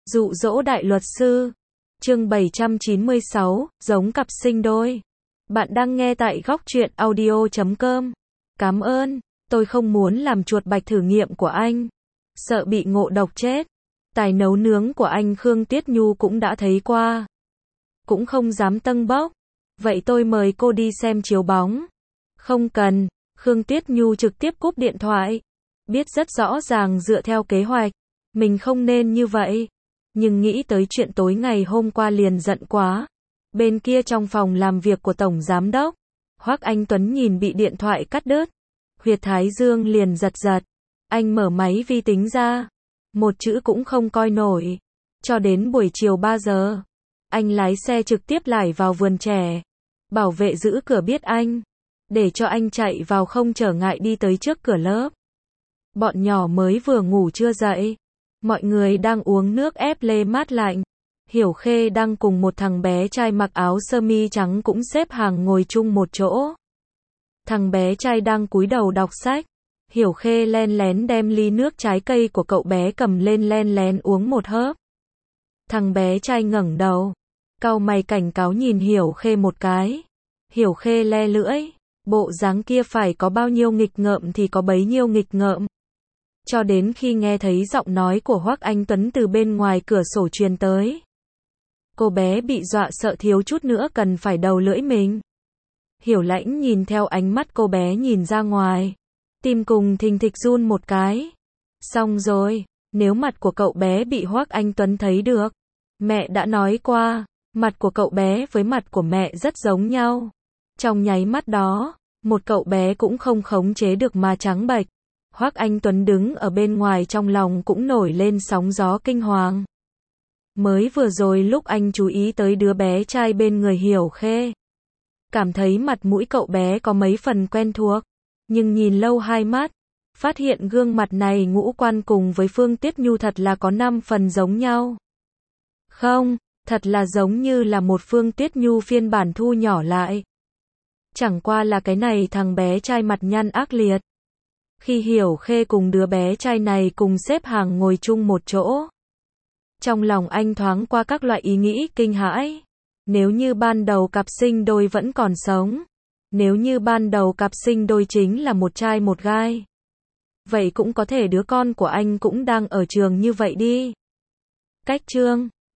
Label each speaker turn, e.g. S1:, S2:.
S1: Dụ dỗ đại luật sư. Chương 796, giống cặp sinh đôi. Bạn đang nghe tại góc truyện audio.com. Cảm ơn, tôi không muốn làm chuột bạch thử nghiệm của anh. Sợ bị ngộ độc chết. Tài nấu nướng của anh Khương Tiết Nhu cũng đã thấy qua. Cũng không dám tâng bốc. Vậy tôi mời cô đi xem chiếu bóng. Không cần, Khương Tiết Nhu trực tiếp cúp điện thoại. Biết rất rõ ràng dựa theo kế hoạch, mình không nên như vậy. Nhưng nghĩ tới chuyện tối ngày hôm qua liền giận quá. Bên kia trong phòng làm việc của Tổng Giám Đốc, Hoắc Anh Tuấn nhìn bị điện thoại cắt đứt. Huyệt thái dương liền giật giật. Anh mở máy vi tính ra. Một chữ cũng không coi nổi. Cho đến buổi chiều 3 giờ, anh lái xe trực tiếp lải vào vườn trẻ. Bảo vệ giữ cửa biết anh, để cho anh chạy vào không trở ngại đi tới trước cửa lớp. Bọn nhỏ mới vừa ngủ chưa dậy. Mọi người đang uống nước ép lê mát lạnh. Hiểu Khê đang cùng một thằng bé trai mặc áo sơ mi trắng cũng xếp hàng ngồi chung một chỗ. Thằng bé trai đang cúi đầu đọc sách. Hiểu Khê len lén đem ly nước trái cây của cậu bé cầm lên len lén uống một hớp. Thằng bé trai ngẩng đầu, cau mày cảnh cáo nhìn Hiểu Khê một cái. Hiểu Khê le lưỡi, bộ dáng kia phải có bao nhiêu nghịch ngợm thì có bấy nhiêu nghịch ngợm. Cho đến khi nghe thấy giọng nói của Hoắc Anh Tuấn từ bên ngoài cửa sổ truyền tới. Cô bé bị dọa sợ thiếu chút nữa cần phải đầu lưỡi mình. Hiểu Lãnh nhìn theo ánh mắt cô bé nhìn ra ngoài. Tim cùng thình thịch run một cái. Xong rồi, nếu mặt của cậu bé bị Hoắc Anh Tuấn thấy được. Mẹ đã nói qua, mặt của cậu bé với mặt của mẹ rất giống nhau. Trong nháy mắt đó, một cậu bé cũng không khống chế được mà trắng bệch. Hoắc Anh Tuấn đứng ở bên ngoài trong lòng cũng nổi lên sóng gió kinh hoàng. Mới vừa rồi lúc anh chú ý tới đứa bé trai bên người Hiểu Khê, cảm thấy mặt mũi cậu bé có mấy phần quen thuộc, nhưng nhìn lâu hai mắt, phát hiện gương mặt này ngũ quan cùng với Phương Tiết Nhu thật là có 5 phần giống nhau. Không, thật là giống như là một Phương Tiết Nhu phiên bản thu nhỏ lại. Chẳng qua là cái này thằng bé trai mặt nhăn ác liệt. Khi Hiểu Khê cùng đứa bé trai này cùng xếp hàng ngồi chung một chỗ, trong lòng anh thoáng qua các loại ý nghĩ kinh hãi. Nếu như ban đầu cặp sinh đôi vẫn còn sống, nếu như ban đầu cặp sinh đôi chính là một trai một gái, vậy cũng có thể đứa con của anh cũng đang ở trường như vậy đi. Cách chương